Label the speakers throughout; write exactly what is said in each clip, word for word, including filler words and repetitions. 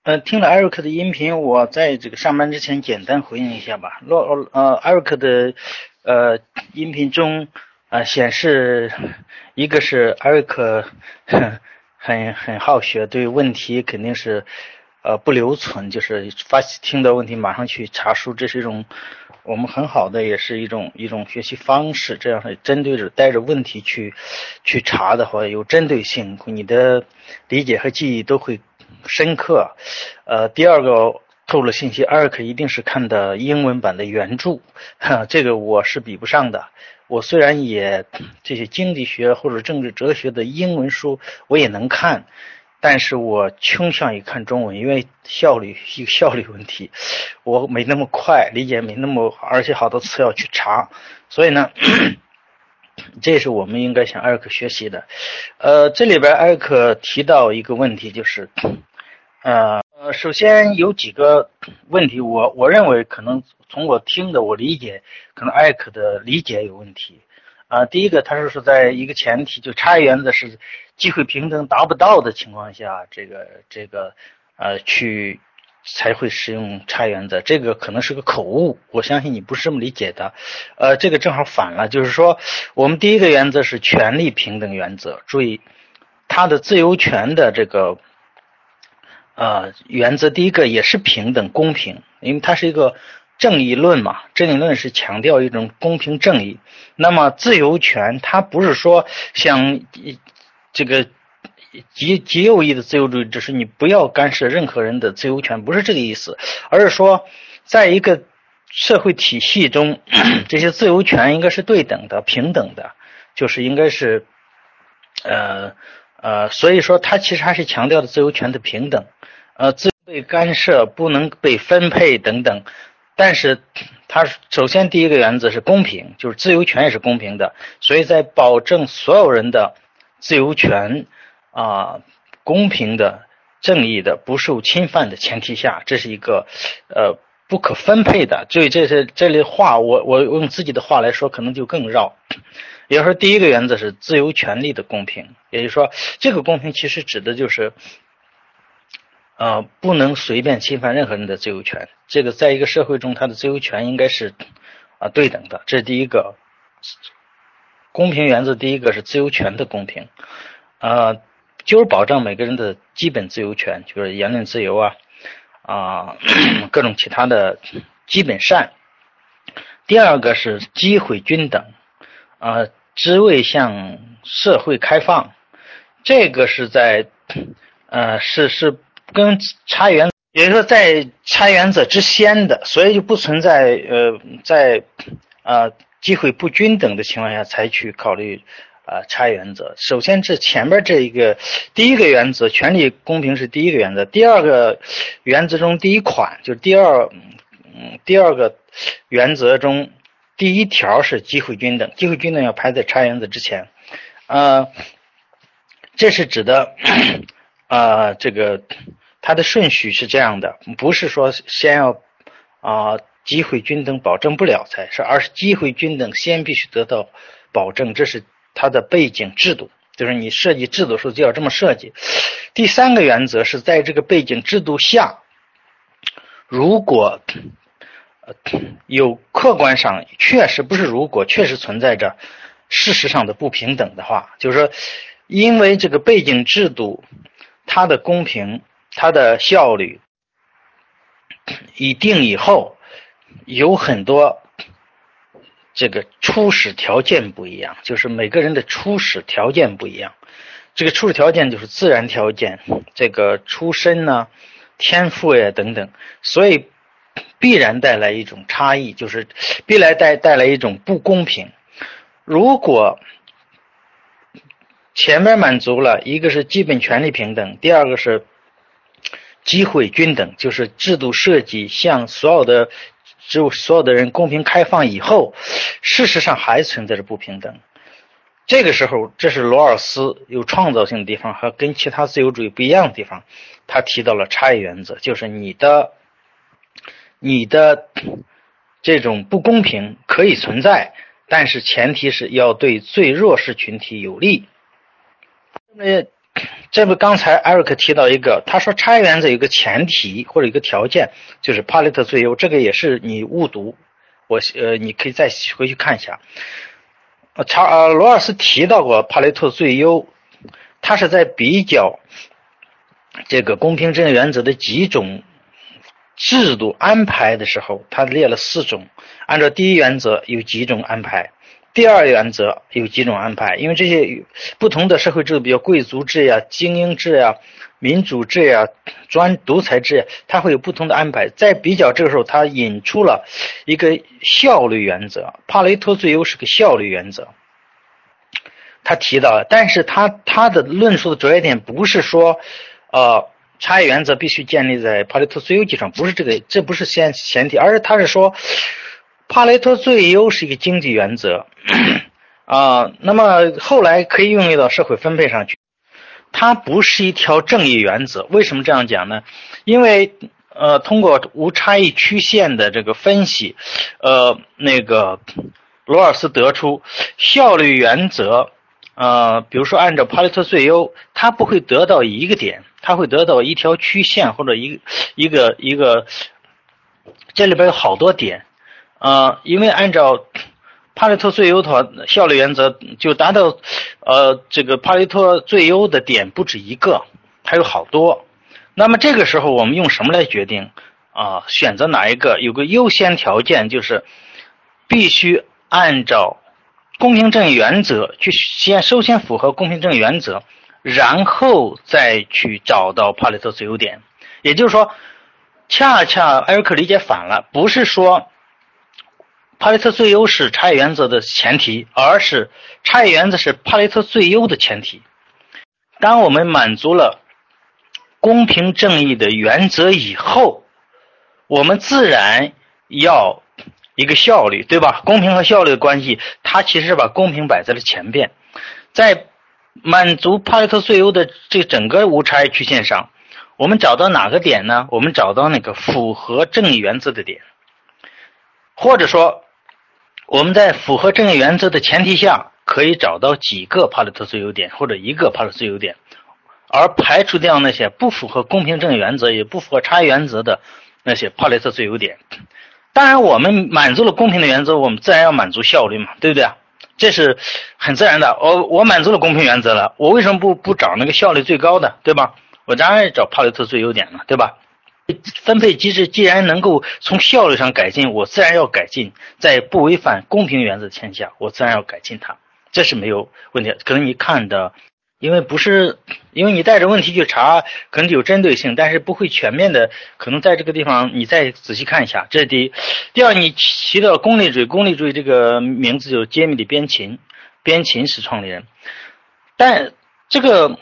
Speaker 1: 呃，听了艾瑞克的音频，我在这个上班之前简单回应一下吧。洛呃，艾瑞克的呃音频中呃显示，一个是艾瑞克很很好学，对问题肯定是呃不留存，就是发听到问题马上去查书，这是一种我们很好的，也是一种一种学习方式。这样是针对着带着问题去去查的话，有针对性，你的理解和记忆都会深刻。呃，第二个透露信息，艾瑞克一定是看的英文版的原著，哈，这个我是比不上的。我虽然也这些经济学或者政治哲学的英文书我也能看，但是我倾向于看中文，因为效率一个效率问题，我没那么快，理解没那么好，而且好多词要去查，所以呢，这是我们应该向艾瑞克学习的。呃，这里边艾瑞克提到一个问题，就是呃呃，首先有几个问题，我我认为可能从我听的我理解，可能艾瑞克的理解有问题。啊、呃，第一个，他是说在一个前提，就差异原则是机会平等达不到的情况下，这个这个呃去才会使用差异原则，这个可能是个口误，我相信你不是这么理解的。呃，这个正好反了，就是说我们第一个原则是权利平等原则，注意它的自由权的这个。呃，原则第一个也是平等公平，因为它是一个正义论嘛，正义论是强调一种公平正义。那么自由权它不是说像这个极极右翼的自由主义，就是你不要干涉任何人的自由权，不是这个意思，而是说在一个社会体系中，这些自由权应该是对等的、平等的，就是应该是呃呃，所以说它其实还是强调的自由权的平等。呃，自由被干涉，不能被分配等等。但是，它首先第一个原则是公平，就是自由权也是公平的。所以在保证所有人的自由权啊、呃、公平的、正义的、不受侵犯的前提下，这是一个呃不可分配的。所以这是这类话，我我用自己的话来说，可能就更绕。也就是说，第一个原则是自由权利的公平，也就是说，这个公平其实指的就是。呃，不能随便侵犯任何人的自由权。这个在一个社会中，他的自由权应该是啊、呃、对等的。这是第一个公平原则。第一个是自由权的公平，呃，就是保障每个人的基本自由权，就是言论自由啊啊、呃、各种其他的基本善。第二个是机会均等，呃，职位向社会开放，这个是在呃是是跟差异原则，也就是说在差异原则之先的，所以就不存在呃在呃机会不均等的情况下才去考虑呃差异原则。首先这前面这一个第一个原则，权利公平是第一个原则，第二个原则中第一款就是第二嗯第二个原则中第一条是机会均等，机会均等要排在差异原则之前。呃，这是指的呃这个它的顺序是这样的，不是说先要啊、呃、机会均等保证不了才是，而是机会均等先必须得到保证，这是它的背景制度，就是你设计制度时候就要这么设计。第三个原则是在这个背景制度下，如果有客观上确实不是如果确实存在着事实上的不平等的话，就是说因为这个背景制度它的公平它的效率已定以后，有很多这个初始条件不一样，就是每个人的初始条件不一样。这个初始条件就是自然条件，这个出身呢、天赋呀等等，所以必然带来一种差异，就是必然带带来一种不公平。如果前面满足了，一个是基本权利平等，第二个是机会均等，就是制度设计向所有的就所有的人公平开放以后，事实上还存在着不平等。这个时候，这是罗尔斯有创造性的地方和跟其他自由主义不一样的地方，他提到了差异原则，就是你的你的这种不公平可以存在，但是前提是要对最弱势群体有利。那么这不刚才艾瑞克提到一个，他说差异原则有一个前提或者一个条件，就是帕累特最优，这个也是你误读，我呃你可以再回去看一下。呃，查呃罗尔斯提到过帕累特最优，他是在比较这个公平正义原则的几种制度安排的时候，他列了四种，按照第一原则有几种安排，第二原则有几种安排，因为这些不同的社会制度，比如贵族制呀、精英制呀、民主制呀、专独裁制呀，它会有不同的安排。在比较这个时候，他引出了一个效率原则，帕雷托最优是个效率原则。他提到了，但是他他的论述的着眼点不是说，呃，差异原则必须建立在帕雷托最优基础上，不是这个，这不是先前提，而是他是说，帕雷托最优是一个经济原则，啊、呃，那么后来可以用于到社会分配上去，它不是一条正义原则。为什么这样讲呢？因为呃，通过无差异曲线的这个分析，呃，那个罗尔斯得出效率原则。呃，比如说按照帕累特最优，它不会得到一个点，它会得到一条曲线或者一个一个一个，这里边有好多点，呃，因为按照帕累特最优的话，效率原则就达到，呃，这个帕累特最优的点不止一个，还有好多。那么这个时候我们用什么来决定啊、呃？选择哪一个？有个优先条件，就是必须按照公平正义原则去先首先符合公平正义原则，然后再去找到帕累特最优点。也就是说，恰恰艾瑞克理解反了，不是说帕累特最优是差异原则的前提，而是差异原则是帕累特最优的前提。当我们满足了公平正义的原则以后，我们自然要一个效率，对吧？公平和效率的关系，它其实是把公平摆在了前边。在满足帕累特最优的这整个无差异曲线上，我们找到哪个点呢？我们找到那个符合正义原则的点，或者说我们在符合正义原则的前提下，可以找到几个帕累特最优点或者一个帕累特最优点，而排除掉那些不符合公平正义原则也不符合差异原则的那些帕累特最优点。当然我们满足了公平的原则，我们自然要满足效率嘛，对不对啊？这是很自然的。我我满足了公平原则了，我为什么不不找那个效率最高的，对吧？我当然找帕累特最优点了，对吧？分配机制既然能够从效率上改进，我自然要改进，在不违反公平原则的前提下，我自然要改进它，这是没有问题的。可能你看的因为不是，因为你带着问题去查，可能有针对性，但是不会全面的。可能在这个地方你再仔细看一下，这是第一。第二，你提到功利主义，功利主义这个名字就是杰米里边琴，边琴是创立人。但这个，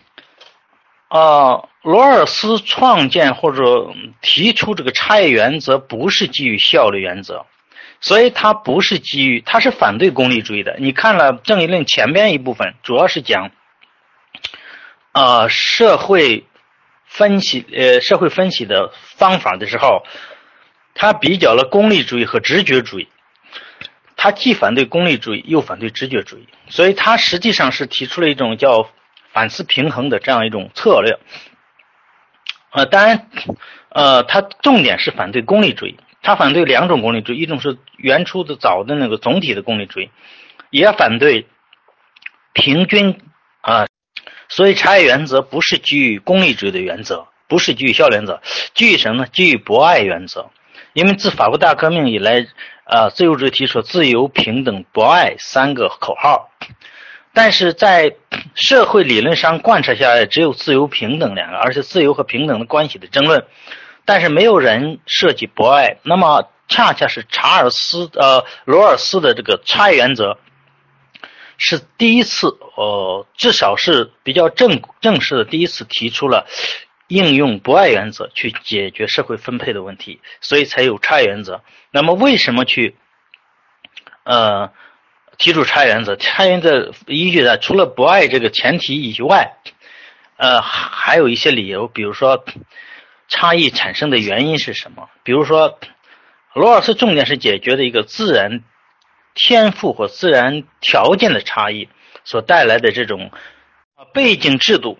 Speaker 1: 呃，罗尔斯创建或者提出这个差异原则，不是基于效率原则。所以他不是基于，他是反对功利主义的。你看了正义论前边一部分，主要是讲呃，社会分析呃社会分析的方法的时候，他比较了功利主义和直觉主义，他既反对功利主义又反对直觉主义，所以他实际上是提出了一种叫反思平衡的这样一种策略。呃，当然，呃，他重点是反对功利主义，他反对两种功利主义，一种是原初的早的那个总体的功利主义，也反对平均啊。呃所以差异原则不是基于功利主义的原则，不是基于效率原则，基于什么呢？基于博爱原则。因为自法国大革命以来，呃，自由主义提出自由、平等、博爱三个口号，但是在社会理论上贯彻下来，只有自由、平等两个，而且自由和平等的关系的争论，但是没有人涉及博爱。那么恰恰是查尔斯呃罗尔斯的这个差异原则。是第一次，呃，至少是比较正正式的第一次提出了应用博爱原则去解决社会分配的问题，所以才有差异原则。那么为什么去呃提出差异原则？差异原则依据的除了博爱这个前提以外，呃，还有一些理由，比如说差异产生的原因是什么？比如说罗尔斯重点是解决的一个自然天赋或自然条件的差异所带来的这种背景制度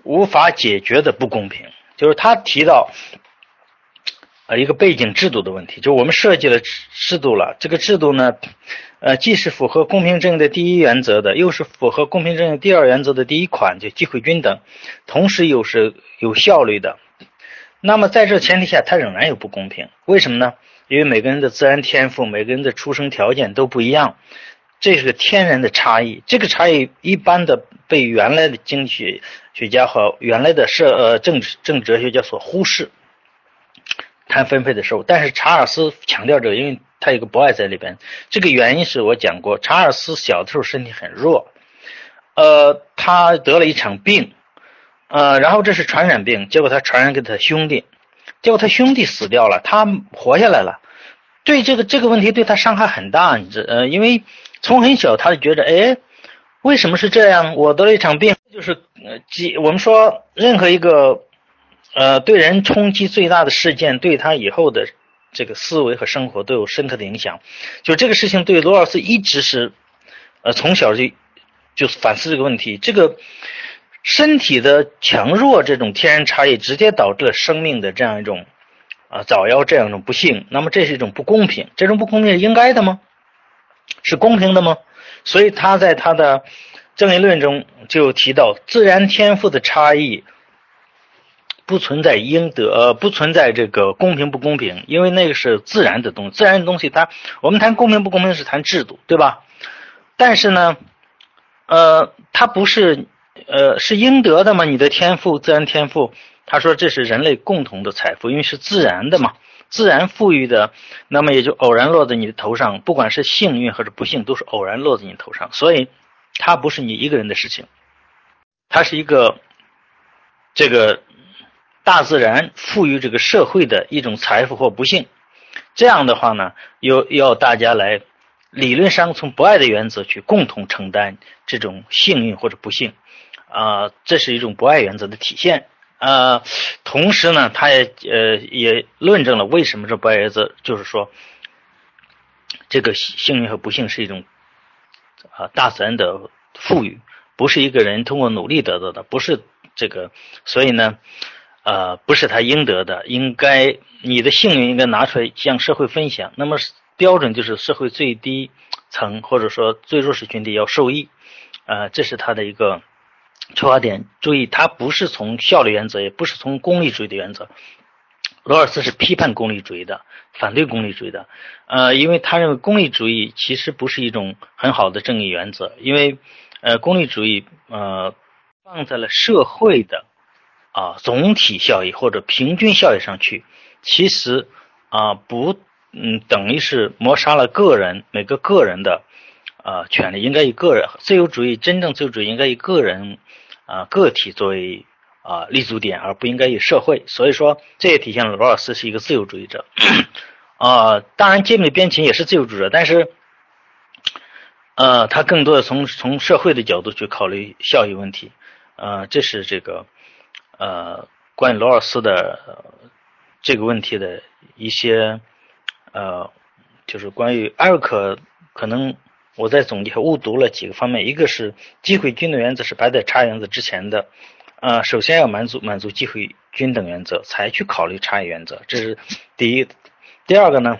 Speaker 1: 无法解决的不公平，就是他提到呃一个背景制度的问题，就我们设计了制度了，这个制度呢呃既是符合公平正义的第一原则的，又是符合公平正义第二原则的第一款，就机会均等，同时又是有效率的。那么在这前提下它仍然有不公平，为什么呢？因为每个人的自然天赋，每个人的出生条件都不一样，这是个天然的差异。这个差异一般的被原来的经济学家和原来的社呃政治政治哲学家所忽视，谈分配的时候，但是查尔斯强调这个，因为他有个博爱在里边。这个原因是我讲过，查尔斯小的时候身体很弱，呃，他得了一场病，呃，然后这是传染病，结果他传染给他兄弟，结果他兄弟死掉了，他活下来了。对这个这个问题对他伤害很大，你知呃，因为从很小他就觉得，哎，为什么是这样？我得了一场病，就是呃，我们说任何一个呃对人冲击最大的事件，对他以后的这个思维和生活都有深刻的影响。就这个事情对罗尔斯一直是呃从小就就反思这个问题，这个身体的强弱这种天然差异直接导致了生命的这样一种啊早夭这样一种不幸。那么这是一种不公平，这种不公平是应该的吗？是公平的吗？所以他在他的正义论中就提到，自然天赋的差异不存在应得，呃，不存在这个公平不公平，因为那个是自然的东西，自然的东西它，我们谈公平不公平是谈制度，对吧？但是呢，呃，它不是，呃，是应得的吗？你的天赋，自然天赋，他说这是人类共同的财富，因为是自然的嘛，自然赋予的，那么也就偶然落在你的头上，不管是幸运或者不幸，都是偶然落在你头上，所以它不是你一个人的事情，它是一个这个大自然赋予这个社会的一种财富或不幸。这样的话呢，又要大家来理论上从博爱的原则去共同承担这种幸运或者不幸啊、呃，这是一种博爱原则的体现啊、呃。同时呢，他也呃也论证了为什么这博爱原则，就是说这个幸运和不幸是一种啊、呃、大自然的赋予，不是一个人通过努力得到的，不是这个，所以呢呃不是他应得的，应该你的幸运应该拿出来向社会分享。那么标准就是社会最低层或者说最弱势群体要受益，呃这是他的一个出发点。注意，他不是从效率原则，也不是从功利主义的原则。罗尔斯是批判功利主义的，反对功利主义的，呃，因为他认为功利主义其实不是一种很好的正义原则，因为呃，功利主义呃放在了社会的啊总体效益或者平均效益上去，其实啊不嗯等于是抹杀了个人每个个人的啊权利，应该以个人自由主义真正自由主义应该以个人啊个体作为啊，立足点，而不应该以社会。所以说，这也体现了罗尔斯是一个自由主义者。啊，当然，杰米边琴也是自由主义者，但是，呃，他更多的从从社会的角度去考虑效益问题。呃，这是这个呃关于罗尔斯的、呃、这个问题的一些呃，就是关于艾瑞克，可能我在总结误读了几个方面，一个是机会均等原则是排在差异原则之前的。呃，首先要满足满足机会均等原则，才去考虑差异原则，这是第一。第二个呢，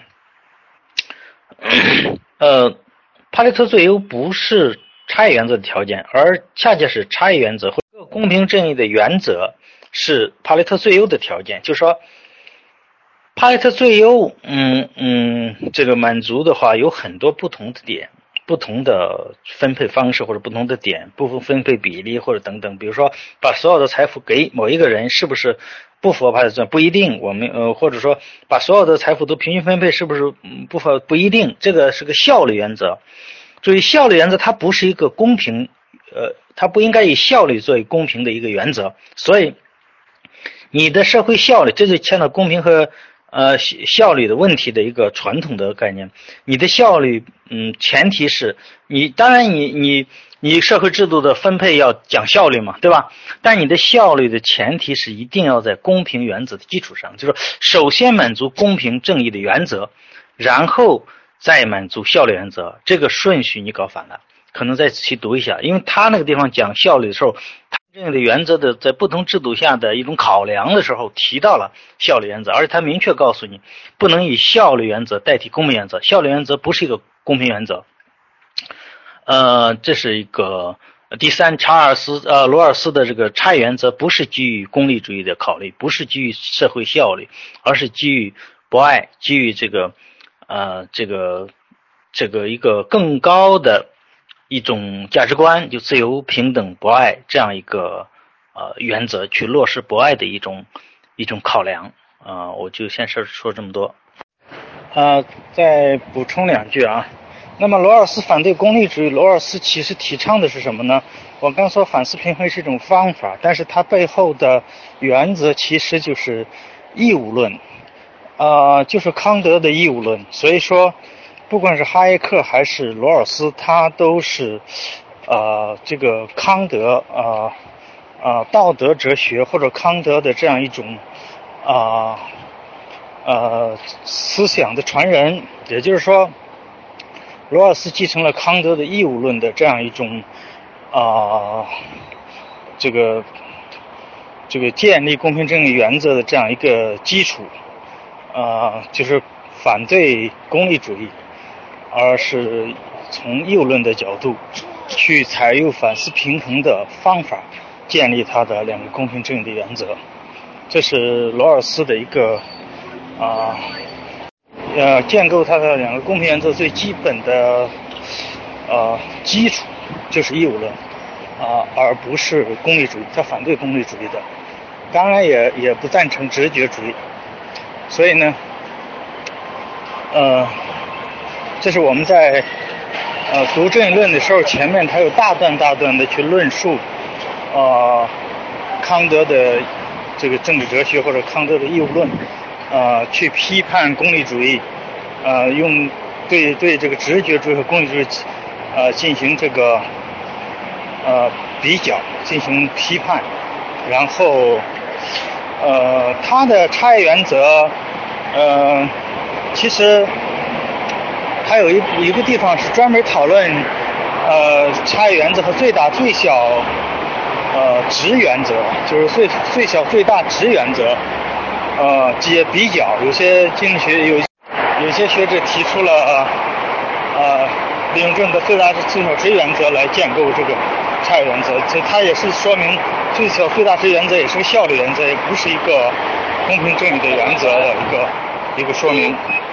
Speaker 1: 呃，帕雷特最优不是差异原则的条件，而恰恰是差异原则或者公平正义的原则是帕雷特最优的条件。就是说，帕雷特最优，嗯嗯，这个满足的话有很多不同的点。不同的分配方式或者不同的点，不同分配比例或者等等，比如说把所有的财富给某一个人，是不是不符合帕雷特？不一定。我们呃，或者说把所有的财富都平均分配，是不是不符合？不一定。这个是个效率原则。注意，效率原则它不是一个公平，呃，它不应该以效率作为公平的一个原则。所以，你的社会效率，这就牵到公平和。呃，效率的问题的一个传统的概念，你的效率，嗯，前提是你，当然你你你社会制度的分配要讲效率嘛，对吧？但你的效率的前提是一定要在公平原则的基础上，就是首先满足公平正义的原则，然后再满足效率原则，这个顺序你搞反了，可能再仔细读一下，因为他那个地方讲效率的时候，他正义的原则的在不同制度下的一种考量的时候提到了效率原则，而且他明确告诉你不能以效率原则代替公平原则，效率原则不是一个公平原则。呃，这是一个第三，查尔斯呃罗尔斯的这个差异原则不是基于功利主义的考虑，不是基于社会效率，而是基于博爱，基于这个呃这个这个一个更高的一种价值观，就自由、平等、博爱这样一个呃原则去落实博爱的一种一种考量啊、呃，我就先说说这么多。呃，再补充两句啊。那么罗尔斯反对功利主义，罗尔斯其实提倡的是什么呢？我刚说反思平衡是一种方法，但是它背后的原则其实就是义务论，呃，就是康德的义务论。所以说，不管是哈耶克还是罗尔斯，他都是呃这个康德呃呃道德哲学或者康德的这样一种啊。呃, 呃思想的传人，也就是说罗尔斯继承了康德的义务论的这样一种啊、呃、这个这个建立公平正义原则的这样一个基础，啊、呃、就是反对功利主义，而是从义务论的角度去采用反思平衡的方法建立他的两个公平正义的原则。这是罗尔斯的一个啊，呃，建构它的两个公平原则最基本的呃基础就是义务论啊、呃，而不是功利主义。他反对功利主义的，当然也也不赞成直觉主义。所以呢，呃，这是我们在呃读正义论的时候，前面他有大段大段的去论述呃康德的这个政治哲学或者康德的义务论。呃，去批判功利主义，呃，用对对这个直觉主义和功利主义，呃，进行这个呃比较，进行批判，然后，呃，他的差异原则，呃，其实还有一一个地方是专门讨论，呃，差异原则和最大最小，呃，值原则，就是最最小最大值原则。呃，这些比较，有些经济学有有些学者提出了呃，利用这个最大最小值原则来建构这个差异原则，这它也是说明最小最大值原则也是个效率原则，也不是一个公平正义的原则的一个一个说明。